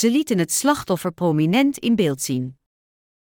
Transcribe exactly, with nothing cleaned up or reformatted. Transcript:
Ze lieten het slachtoffer prominent in beeld zien.